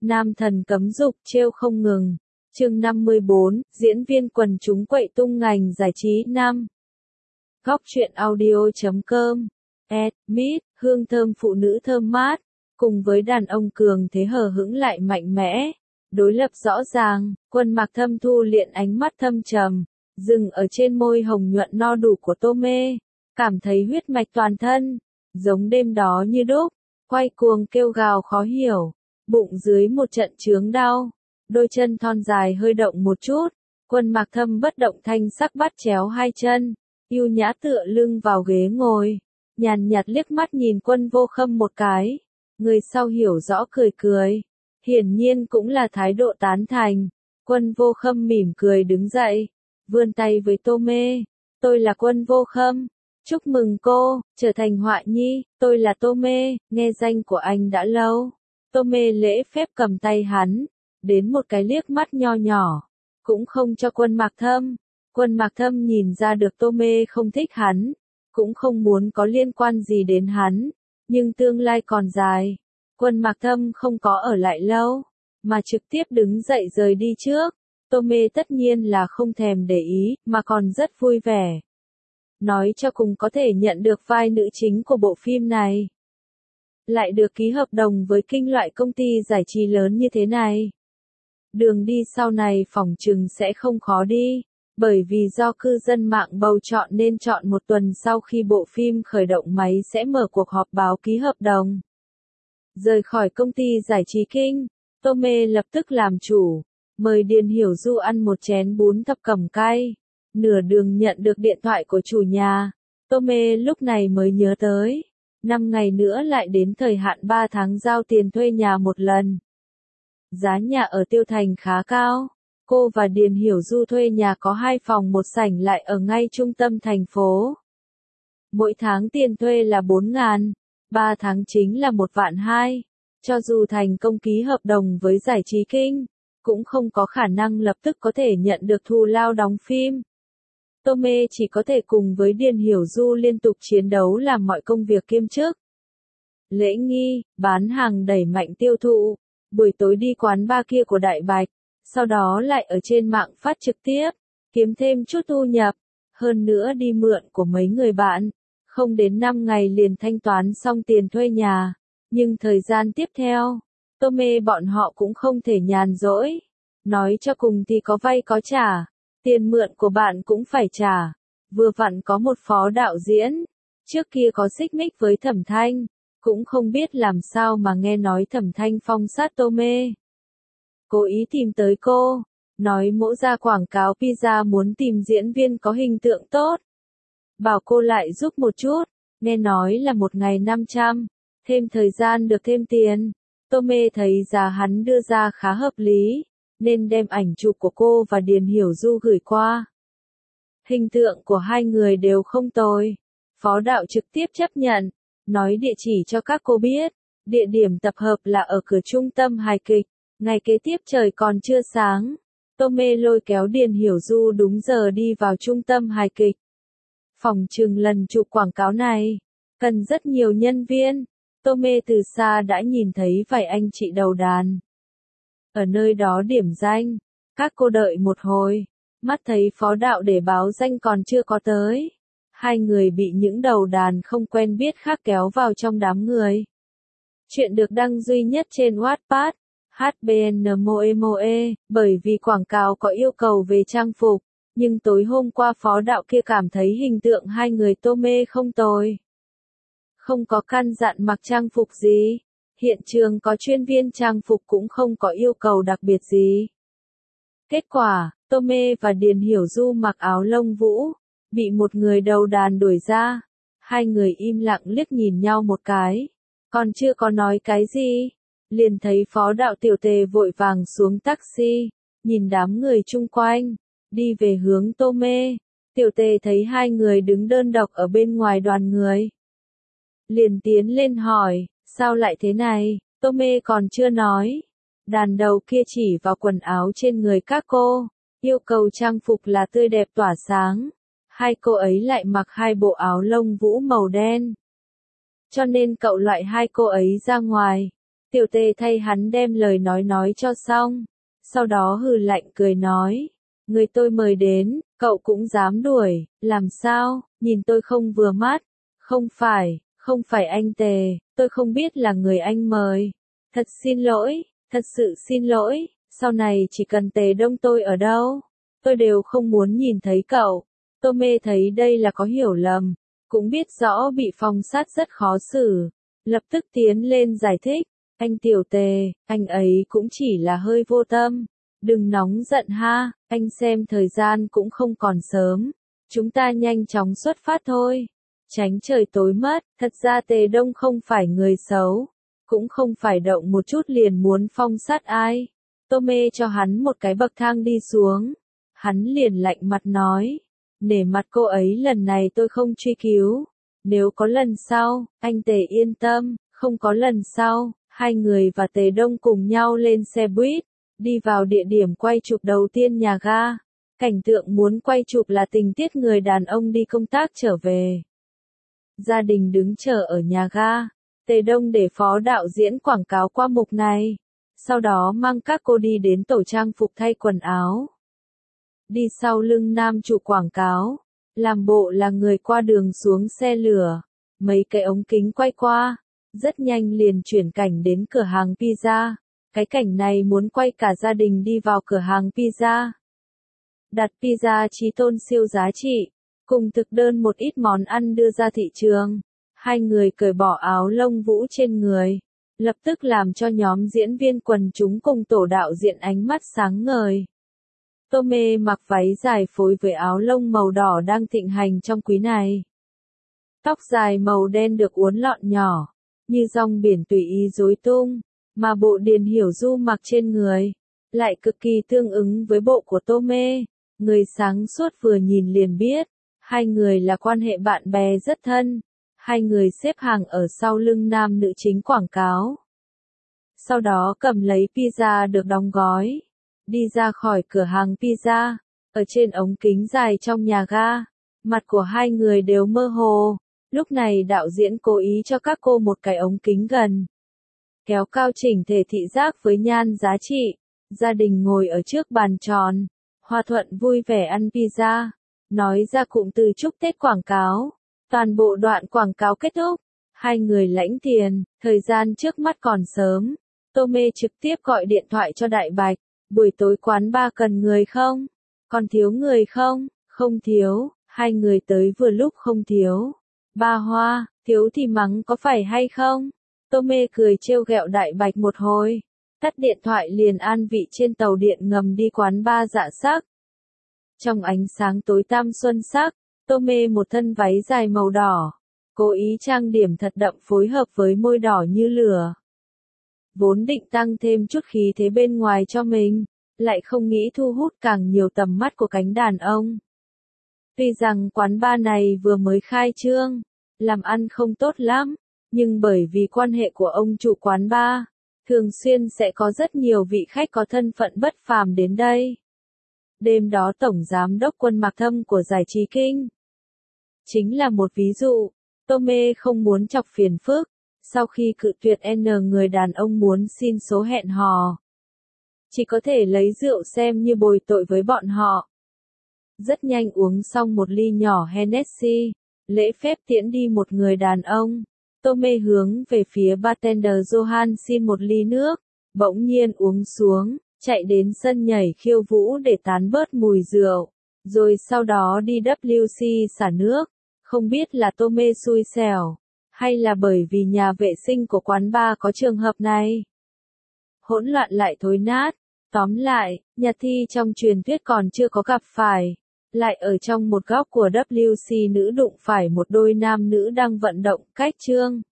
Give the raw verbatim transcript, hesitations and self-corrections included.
Nam thần cấm dục trêu không ngừng. Chương năm mươi bốn, diễn viên quần chúng quậy tung ngành giải trí năm. Góc truyện audio chấm com. Ed, Mít, hương thơm phụ nữ thơm mát, cùng với đàn ông cường thế hờ hững lại mạnh mẽ. Đối lập rõ ràng, Quân Mạc Thâm thu liệng ánh mắt thâm trầm, dừng ở trên môi hồng nhuận no đủ của Tô Mê, cảm thấy huyết mạch toàn thân, giống đêm đó như đúc, quay cuồng kêu gào khó hiểu, bụng dưới một trận chướng đau, đôi chân thon dài hơi động một chút, Quân Mạc Thâm bất động thanh sắc bắt chéo hai chân, yêu nhã tựa lưng vào ghế ngồi, nhàn nhạt liếc mắt nhìn Quân Vô Khâm một cái, người sau hiểu rõ cười cười, hiển nhiên cũng là thái độ tán thành. Quân Vô Khâm mỉm cười đứng dậy, vươn tay với Tô Mê, tôi là Quân Vô Khâm, chúc mừng cô, trở thành họa nhi, tôi là Tô Mê, nghe danh của anh đã lâu. Tô Mê lễ phép cầm tay hắn, đến một cái liếc mắt nho nhỏ, cũng không cho Quân Mạc Thâm. Quân Mạc Thâm nhìn ra được Tô Mê không thích hắn, cũng không muốn có liên quan gì đến hắn, nhưng tương lai còn dài. Quân Mạc Thâm không có ở lại lâu, mà trực tiếp đứng dậy rời đi trước. Tô Mê tất nhiên là không thèm để ý, mà còn rất vui vẻ. Nói cho cùng có thể nhận được vai nữ chính của bộ phim này. Lại được ký hợp đồng với kinh loại công ty giải trí lớn như thế này. Đường đi sau này phỏng chừng sẽ không khó đi, bởi vì do cư dân mạng bầu chọn nên chọn một tuần sau khi bộ phim khởi động máy sẽ mở cuộc họp báo ký hợp đồng. Rời khỏi công ty giải trí kinh, Tô Mê lập tức làm chủ, mời Điền Hiểu Du ăn một chén bún thập cẩm cay. Nửa đường nhận được điện thoại của chủ nhà, Tô Mê lúc này mới nhớ tới, năm ngày nữa lại đến thời hạn ba tháng giao tiền thuê nhà một lần. Giá nhà ở Tiêu Thành khá cao, cô và Điền Hiểu Du thuê nhà có hai phòng một sảnh lại ở ngay trung tâm thành phố. Mỗi tháng tiền thuê là bốn ngàn, ba tháng chính là một vạn hai. Cho dù thành công ký hợp đồng với giải trí kinh, cũng không có khả năng lập tức có thể nhận được thù lao đóng phim. Tô Mê chỉ có thể cùng với Điền Hiểu Du liên tục chiến đấu làm mọi công việc kiêm chức. Lễ nghi, bán hàng đẩy mạnh tiêu thụ, buổi tối đi quán bar kia của Đại Bạch, sau đó lại ở trên mạng phát trực tiếp, kiếm thêm chút thu nhập, hơn nữa đi mượn của mấy người bạn, không đến năm ngày liền thanh toán xong tiền thuê nhà. Nhưng thời gian tiếp theo, Tô Mê bọn họ cũng không thể nhàn rỗi. Nói cho cùng thì có vay có trả, tiền mượn của bạn cũng phải trả. Vừa vặn có một phó đạo diễn, trước kia có xích mích với Thẩm Thanh, cũng không biết làm sao mà nghe nói Thẩm Thanh phong sát Tô Mê. Cố ý tìm tới cô, nói mỗ ra quảng cáo pizza muốn tìm diễn viên có hình tượng tốt. Bảo cô lại giúp một chút, nghe nói là một ngày năm trăm. Thêm thời gian được thêm tiền. Tô Mê thấy giá hắn đưa ra khá hợp lý, nên đem ảnh chụp của cô và Điền Hiểu Du gửi qua. Hình tượng của hai người đều không tồi. Phó đạo trực tiếp chấp nhận, nói địa chỉ cho các cô biết. Địa điểm tập hợp là ở cửa trung tâm hài kịch. Ngày kế tiếp trời còn chưa sáng, Tô Mê lôi kéo Điền Hiểu Du đúng giờ đi vào trung tâm hài kịch. Phòng chừng lần chụp quảng cáo này, cần rất nhiều nhân viên. Tô Mê từ xa đã nhìn thấy vài anh chị đầu đàn. Ở nơi đó điểm danh, các cô đợi một hồi, mắt thấy phó đạo để báo danh còn chưa có tới. Hai người bị những đầu đàn không quen biết khác kéo vào trong đám người. Chuyện được đăng duy nhất trên Wattpad, hát bê en Moe Moe, bởi vì quảng cáo có yêu cầu về trang phục, nhưng tối hôm qua phó đạo kia cảm thấy hình tượng hai người Tô Mê không tồi. Không có căn dặn mặc trang phục gì, hiện trường có chuyên viên trang phục cũng không có yêu cầu đặc biệt gì. Kết quả, Tô Mê và Điền Hiểu Du mặc áo lông vũ, bị một người đầu đàn đuổi ra, hai người im lặng liếc nhìn nhau một cái, còn chưa có nói cái gì, liền thấy phó đạo Tiểu Tề vội vàng xuống taxi, nhìn đám người chung quanh, đi về hướng Tô Mê. Tiểu Tề thấy hai người đứng đơn độc ở bên ngoài đoàn người, liền tiến lên hỏi, sao lại thế này? Tô Mê còn chưa nói. Đàn đầu kia chỉ vào quần áo trên người các cô, yêu cầu trang phục là tươi đẹp tỏa sáng. Hai cô ấy lại mặc hai bộ áo lông vũ màu đen. Cho nên cậu loại hai cô ấy ra ngoài. Tiểu Tề thay hắn đem lời nói nói cho xong. Sau đó hừ lạnh cười nói. Người tôi mời đến, cậu cũng dám đuổi, làm sao, nhìn tôi không vừa mắt. Không phải, không phải anh Tề, tôi không biết là người anh mời. Thật xin lỗi, thật sự xin lỗi, sau này chỉ cần Tề Đông tôi ở đâu, tôi đều không muốn nhìn thấy cậu. Tô Mê thấy đây là có hiểu lầm, cũng biết rõ bị Phong Sát rất khó xử, lập tức tiến lên giải thích. Anh Tiểu Tề, anh ấy cũng chỉ là hơi vô tâm. Đừng nóng giận ha, anh xem thời gian cũng không còn sớm. Chúng ta nhanh chóng xuất phát thôi. Tránh trời tối mất, thật ra Tề Đông không phải người xấu. Cũng không phải động một chút liền muốn phong sát ai. Tô Mê cho hắn một cái bậc thang đi xuống. Hắn liền lạnh mặt nói. Nể mặt cô ấy lần này tôi không truy cứu. Nếu có lần sau, anh Tề yên tâm, không có lần sau. Hai người và Tề Đông cùng nhau lên xe buýt, đi vào địa điểm quay chụp đầu tiên nhà ga. Cảnh tượng muốn quay chụp là tình tiết người đàn ông đi công tác trở về. Gia đình đứng chờ ở nhà ga. Tề Đông để phó đạo diễn quảng cáo qua mục này. Sau đó mang các cô đi đến tổ trang phục thay quần áo. Đi sau lưng nam chủ quảng cáo. Làm bộ là người qua đường xuống xe lửa. Mấy cái ống kính quay qua. Rất nhanh liền chuyển cảnh đến cửa hàng pizza. Cái cảnh này muốn quay cả gia đình đi vào cửa hàng pizza. Đặt pizza chí tôn siêu giá trị. Cùng thực đơn một ít món ăn đưa ra thị trường. Hai người cởi bỏ áo lông vũ trên người. Lập tức làm cho nhóm diễn viên quần chúng cùng tổ đạo diễn ánh mắt sáng ngời. Tô Mê mặc váy dài phối với áo lông màu đỏ đang thịnh hành trong quý này. Tóc dài màu đen được uốn lọn nhỏ. Như dòng biển tùy ý rối tung, mà bộ Điền Hiểu Du mặc trên người, lại cực kỳ tương ứng với bộ của Tô Mê. Người sáng suốt vừa nhìn liền biết, hai người là quan hệ bạn bè rất thân. Hai người xếp hàng ở sau lưng nam nữ chính quảng cáo. Sau đó cầm lấy pizza được đóng gói, đi ra khỏi cửa hàng pizza, ở trên ống kính dài trong nhà ga. Mặt của hai người đều mơ hồ. Lúc này đạo diễn cố ý cho các cô một cái ống kính gần. Kéo cao chỉnh thể thị giác với nhan giá trị. Gia đình ngồi ở trước bàn tròn. Hòa thuận vui vẻ ăn pizza. Nói ra cụm từ chúc Tết quảng cáo. Toàn bộ đoạn quảng cáo kết thúc. Hai người lãnh tiền. Thời gian trước mắt còn sớm. Tô Mê trực tiếp gọi điện thoại cho Đại Bạch. Buổi tối quán bar cần người không? Còn thiếu người không? Không thiếu. Hai người tới vừa lúc không thiếu. Ba Hoa, thiếu thì mắng có phải hay không? Tô Mê cười trêu ghẹo Đại Bạch một hồi. Tắt điện thoại liền an vị trên tàu điện ngầm đi quán bar Dạ Sắc. Trong ánh sáng tối tăm xuân sắc, Tô Mê một thân váy dài màu đỏ. Cố ý trang điểm thật đậm phối hợp với môi đỏ như lửa. Vốn định tăng thêm chút khí thế bên ngoài cho mình, lại không nghĩ thu hút càng nhiều tầm mắt của cánh đàn ông. Tuy rằng quán bar này vừa mới khai trương, làm ăn không tốt lắm, nhưng bởi vì quan hệ của ông chủ quán bar, thường xuyên sẽ có rất nhiều vị khách có thân phận bất phàm đến đây. Đêm đó Tổng Giám đốc Quân Mạc Thâm của Giải trí Kinh chính là một ví dụ. Tô Mê không muốn chọc phiền phức, sau khi cự tuyệt N người đàn ông muốn xin số hẹn hò, chỉ có thể lấy rượu xem như bồi tội với bọn họ. Rất nhanh uống xong một ly nhỏ Hennessy, lễ phép tiễn đi một người đàn ông. Tô Mê hướng về phía bartender Johan xin một ly nước, bỗng nhiên uống xuống, chạy đến sân nhảy khiêu vũ để tán bớt mùi rượu, rồi sau đó đi W C xả nước. Không biết là Tô Mê xui xẻo, hay là bởi vì nhà vệ sinh của quán bar có trường hợp này. Hỗn loạn lại thối nát. Tóm lại, Nhật Thi trong truyền thuyết còn chưa có gặp phải. Lại ở trong một góc của W C nữ đụng phải một đôi nam nữ đang vận động cách chương.